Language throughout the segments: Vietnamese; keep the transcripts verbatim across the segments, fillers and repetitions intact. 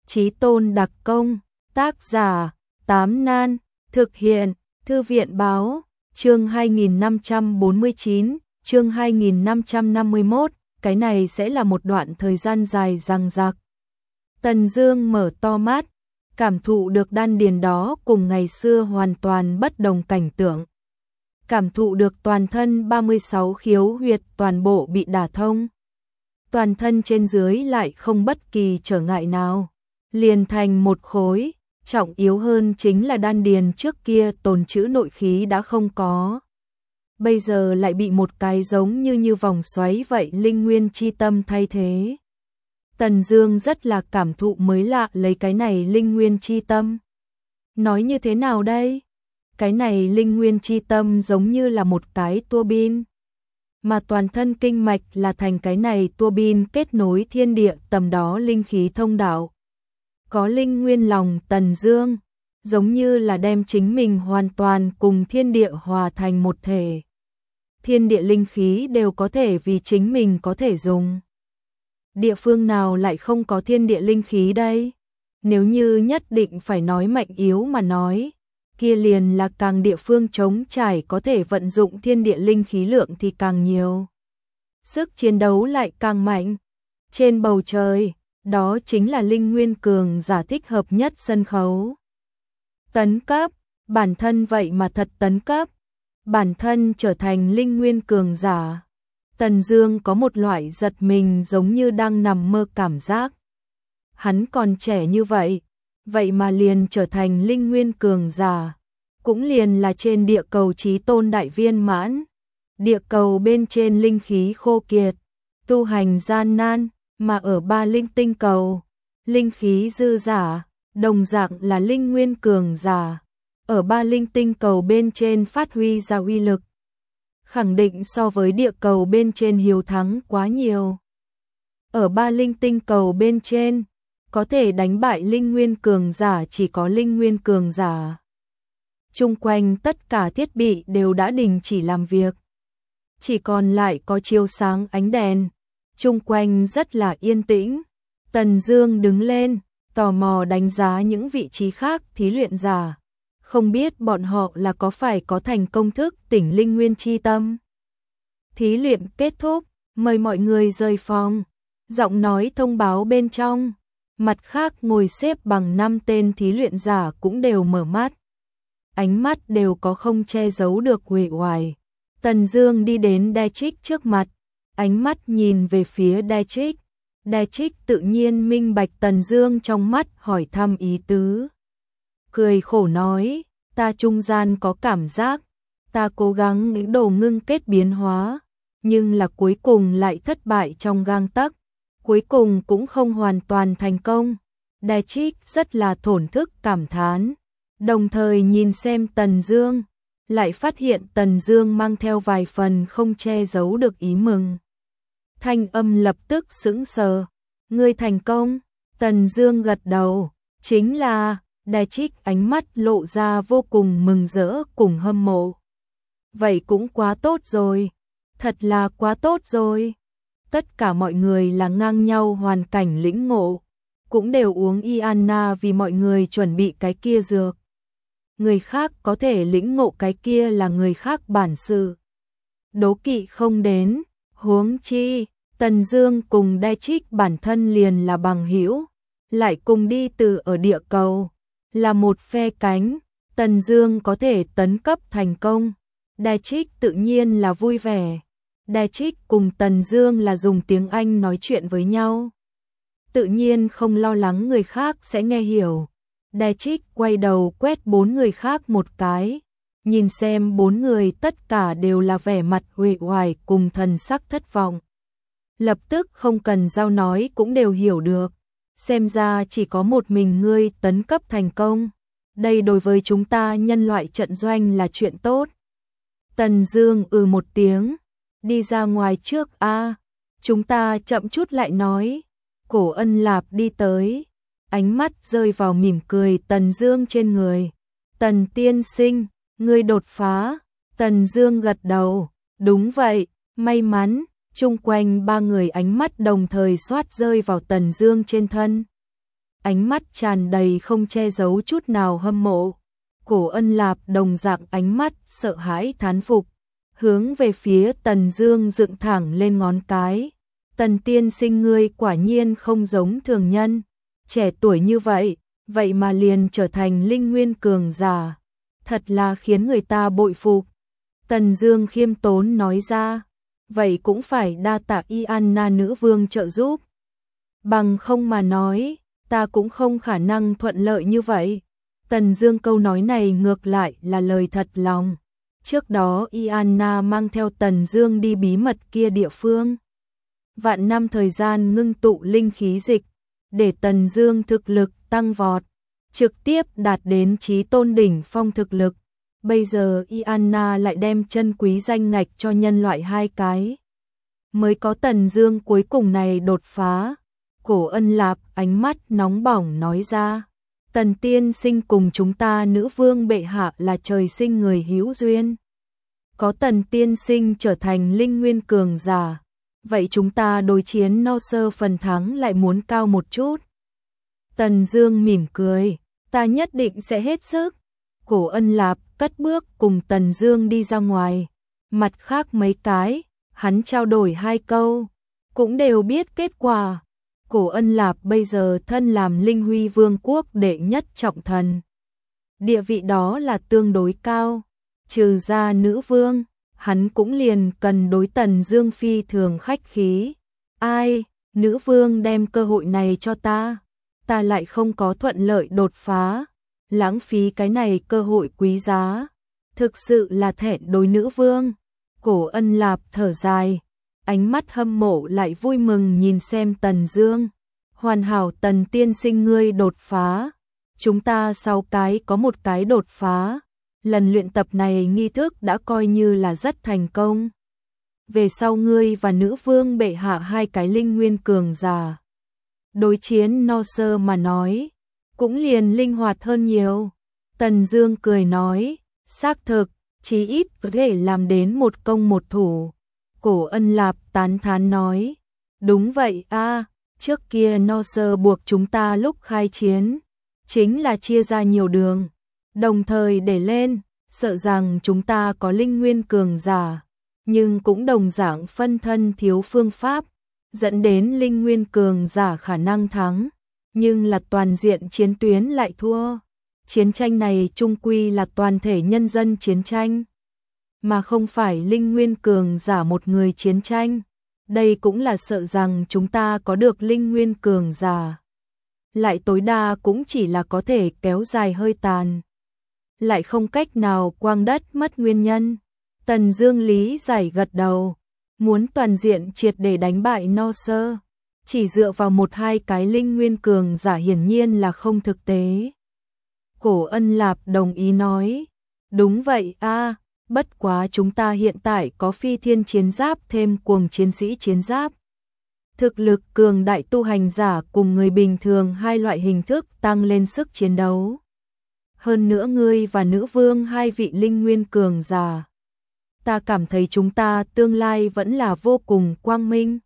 Chí Tôn đặc công, tác giả, Tám Nan, thực hiện, Thư viện báo, chương hai nghìn năm trăm bốn mươi chín, chương hai nghìn năm trăm năm mươi mốt, cái này sẽ là một đoạn thời gian dài dằng dặc. Tần Dương mở to mắt, cảm thụ được đan điền đó cùng ngày xưa hoàn toàn bất đồng cảnh tượng. Cảm thụ được toàn thân ba mươi sáu khiếu huyệt toàn bộ bị đả thông. Toàn thân trên dưới lại không bất kỳ trở ngại nào, liền thành một khối, trọng yếu hơn chính là đan điền trước kia tồn trữ nội khí đã không có. Bây giờ lại bị một cái giống như như vòng xoáy vậy linh nguyên chi tâm thay thế. Tần Dương rất là cảm thụ mới lạ lấy cái này linh nguyên chi tâm. Nói như thế nào đây? Cái này linh nguyên chi tâm giống như là một cái tua bin, mà toàn thân kinh mạch là thành cái này tua bin kết nối thiên địa tầm đó linh khí thông đạo. Có linh nguyên lòng Tần Dương, giống như là đem chính mình hoàn toàn cùng thiên địa hòa thành một thể. Thiên địa linh khí đều có thể vì chính mình có thể dùng. Địa phương nào lại không có thiên địa linh khí đây? Nếu như nhất định phải nói mạnh yếu mà nói, kia liền là càng địa phương trống trải có thể vận dụng thiên địa linh khí lượng thì càng nhiều. Sức chiến đấu lại càng mạnh. Trên bầu trời, đó chính là linh nguyên cường giả thích hợp nhất sân khấu. Tấn cấp, bản thân vậy mà thật tấn cấp, bản thân trở thành linh nguyên cường giả. Tần Dương có một loại giật mình giống như đang nằm mơ cảm giác. Hắn còn trẻ như vậy, vậy mà liền trở thành linh nguyên cường giả, cũng liền là trên địa cầu Chí Tôn đại viên mãn. Địa cầu bên trên linh khí khô kiệt, tu hành gian nan, mà ở ba linh tinh cầu, linh khí dư giả, đồng dạng là linh nguyên cường giả. Ở ba linh tinh cầu bên trên phát huy ra uy lực, khẳng định so với địa cầu bên trên hiếu thắng quá nhiều. Ở ba linh tinh cầu bên trên, có thể đánh bại linh nguyên cường giả chỉ có linh nguyên cường giả. Chung quanh tất cả thiết bị đều đã đình chỉ làm việc, chỉ còn lại có chiếu sáng ánh đèn. Chung quanh rất là yên tĩnh. Tần Dương đứng lên, tò mò đánh giá những vị trí khác thí luyện giả. Không biết bọn họ là có phải có thành công thức tỉnh linh nguyên chi tâm. Thí luyện kết thúc, mời mọi người rời phòng. Giọng nói thông báo bên trong. Mặt khác ngồi xếp bằng năm tên thí luyện giả cũng đều mở mắt. Ánh mắt đều có không che giấu được uể oải. Tần Dương đi đến Daetrich trước mặt, ánh mắt nhìn về phía Daetrich. Daetrich tự nhiên minh bạch Tần Dương trong mắt hỏi thăm ý tứ. Cười khổ nói, ta trung gian có cảm giác, ta cố gắng nghĩ đồ ngưng kết biến hóa, nhưng là cuối cùng lại thất bại trong gang tấc, cuối cùng cũng không hoàn toàn thành công. Daetrich rất là thổn thức cảm thán, đồng thời nhìn xem Tần Dương, lại phát hiện Tần Dương mang theo vài phần không che giấu được ý mừng. Thanh âm lập tức sững sờ, ngươi thành công. Tần Dương gật đầu, chính là. Daetrich ánh mắt lộ ra vô cùng mừng rỡ cùng hâm mộ. Vậy cũng quá tốt rồi, thật là quá tốt rồi. Tất cả mọi người là ngang nhau hoàn cảnh lĩnh ngộ, cũng đều uống Iana vì mọi người chuẩn bị cái kia dược. Người khác có thể lĩnh ngộ cái kia là người khác bản sự, đố kỵ không đến, huống chi Tần Dương cùng Daetrich bản thân liền là bằng hữu, lại cùng đi từ ở địa cầu, là một phe cánh. Tần Dương có thể tấn cấp thành công, Daetrich tự nhiên là vui vẻ. Daetrich cùng Tần Dương là dùng tiếng Anh nói chuyện với nhau, tự nhiên không lo lắng người khác sẽ nghe hiểu. Daetrich quay đầu quét bốn người khác một cái, nhìn xem bốn người tất cả đều là vẻ mặt uể oải cùng thần sắc thất vọng. Lập tức không cần giao nói cũng đều hiểu được, xem ra chỉ có một mình ngươi tấn cấp thành công. Đây đối với chúng ta nhân loại trận doanh là chuyện tốt. Tần Dương ừ một tiếng, đi ra ngoài trước a, chúng ta chậm chút lại nói. Cổ Ân Lạp đi tới, ánh mắt rơi vào mỉm cười Tần Dương trên người. Tần tiên sinh, ngươi đột phá. Tần Dương gật đầu, đúng vậy, may mắn. Chung quanh ba người ánh mắt đồng thời xoát rơi vào Tần Dương trên thân. ánh mắt tràn đầy không che giấu chút nào hâm mộ. Cổ Ân Lạp đồng dạng ánh mắt sợ hãi thán phục, hướng về phía Tần Dương dựng thẳng lên ngón cái. Tần tiên sinh ngươi quả nhiên không giống thường nhân, trẻ tuổi như vậy, vậy mà liền trở thành linh nguyên cường giả, thật là khiến người ta bội phục. Tần Dương khiêm tốn nói ra, vậy cũng phải đa tạ Ianna nữ vương trợ giúp. Bằng không mà nói, ta cũng không khả năng thuận lợi như vậy. Tần Dương câu nói này ngược lại là lời thật lòng. Trước đó Ianna mang theo Tần Dương đi bí mật kia địa phương. Vạn năm thời gian ngưng tụ linh khí dịch, để Tần Dương thực lực tăng vọt, trực tiếp đạt đến chí tôn đỉnh phong thực lực. Bây giờ Ianna lại đem chân quý danh ngạch cho nhân loại hai cái. Mới có Tần Dương cuối cùng này đột phá. Cổ Ân Lạp ánh mắt nóng bỏng nói ra, Tần tiên sinh cùng chúng ta nữ vương bệ hạ là trời sinh người hữu duyên. Có Tần tiên sinh trở thành linh nguyên cường giả, vậy chúng ta đối chiến no sơ phần thắng lại muốn cao một chút. Tần Dương mỉm cười, ta nhất định sẽ hết sức. Cổ Ân Lạp cất bước cùng Tần Dương đi ra ngoài. Mặt khác mấy cái, hắn trao đổi hai câu, cũng đều biết kết quả. Cổ Ân Lạp bây giờ thân làm Linh Huy Vương quốc đệ nhất trọng thần. Địa vị đó là tương đối cao, trừ ra nữ vương, hắn cũng liền cần đối Tần Dương phi thường khách khí. Ai, nữ vương đem cơ hội này cho ta, ta lại không có thuận lợi đột phá, lãng phí cái này cơ hội quý giá, thực sự là thẹn đối nữ vương. Cổ Ân Lạp thở dài, ánh mắt hâm mộ lại vui mừng nhìn xem Tần Dương. Hoàn hảo Tần tiên sinh ngươi đột phá, chúng ta sáu cái có một cái đột phá, lần luyện tập này nghi thức đã coi như là rất thành công. Về sau ngươi và nữ vương bệ hạ hai cái linh nguyên cường giả, đối chiến no sơ mà nói, cũng liền linh hoạt hơn nhiều. Tần Dương cười nói, xác thực, chí ít có thể làm đến một công một thủ. Cổ Ân Lạp tán thán nói, đúng vậy a, trước kia no sơ buộc chúng ta lúc khai chiến, chính là chia ra nhiều đường, đồng thời để lên, sợ rằng chúng ta có linh nguyên cường giả, nhưng cũng đồng dạng phân thân thiếu phương pháp, dẫn đến linh nguyên cường giả khả năng thắng, nhưng là toàn diện chiến tuyến lại thua. Chiến tranh này chung quy là toàn thể nhân dân chiến tranh, mà không phải linh nguyên cường giả một người chiến tranh. Đây cũng là sợ rằng chúng ta có được linh nguyên cường giả, lại tối đa cũng chỉ là có thể kéo dài hơi tàn, lại không cách nào quang đất mất nguyên nhân. Tần Dương lý giải gật đầu, muốn toàn diện triệt để đánh bại no sơ, chỉ dựa vào một hai cái linh nguyên cường giả hiển nhiên là không thực tế. Cổ Ân Lạp đồng ý nói, đúng vậy a, bất quá chúng ta hiện tại có phi thiên chiến giáp thêm cuồng chiến sĩ chiến giáp. Thực lực cường đại tu hành giả cùng người bình thường hai loại hình thức tăng lên sức chiến đấu. Hơn nữa ngươi và nữ vương hai vị linh nguyên cường giả, ta cảm thấy chúng ta tương lai vẫn là vô cùng quang minh.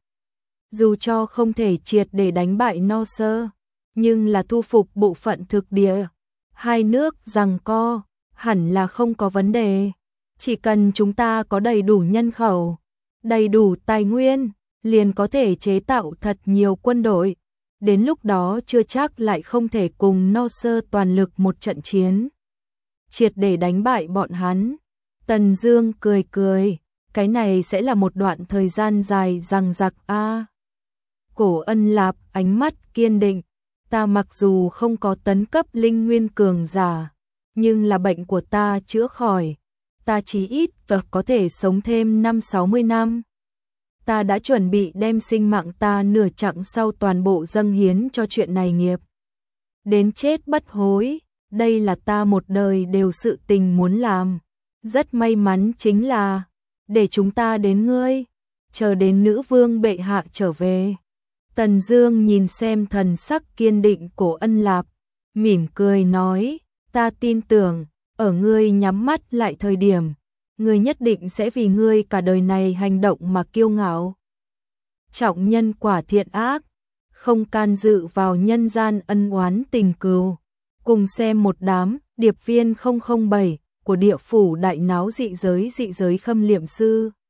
Dù cho không thể triệt để đánh bại no sơ, nhưng là thu phục bộ phận thực địa, hai nước giằng co, hẳn là không có vấn đề. Chỉ cần chúng ta có đầy đủ nhân khẩu, đầy đủ tài nguyên, liền có thể chế tạo thật nhiều quân đội. Đến lúc đó chưa chắc lại không thể cùng no sơ toàn lực một trận chiến, triệt để đánh bại bọn hắn. Tần Dương cười cười, cái này sẽ là một đoạn thời gian dài dằng dặc a. Cổ Ân Lạp ánh mắt kiên định, ta mặc dù không có tấn cấp linh nguyên cường giả, nhưng là bệnh của ta chữa khỏi, ta chí ít và có thể sống thêm năm sáu mươi năm. Ta đã chuẩn bị đem sinh mạng ta nửa chặng sau toàn bộ dâng hiến cho chuyện này nghiệp. Đến chết bất hối, đây là ta một đời đều sự tình muốn làm. Rất may mắn chính là, để chúng ta đến ngươi, chờ đến nữ vương bệ hạ trở về. Tần Dương nhìn xem thần sắc kiên định Cổ Ân Lạp, mỉm cười nói, ta tin tưởng, ở ngươi nhắm mắt lại thời điểm, ngươi nhất định sẽ vì ngươi cả đời này hành động mà kiêu ngạo. Trọng nhân quả thiện ác, không can dự vào nhân gian ân oán tình cừu. Cùng xem một đám điệp viên không không bảy của địa phủ đại náo dị giới dị giới khâm liệm sư.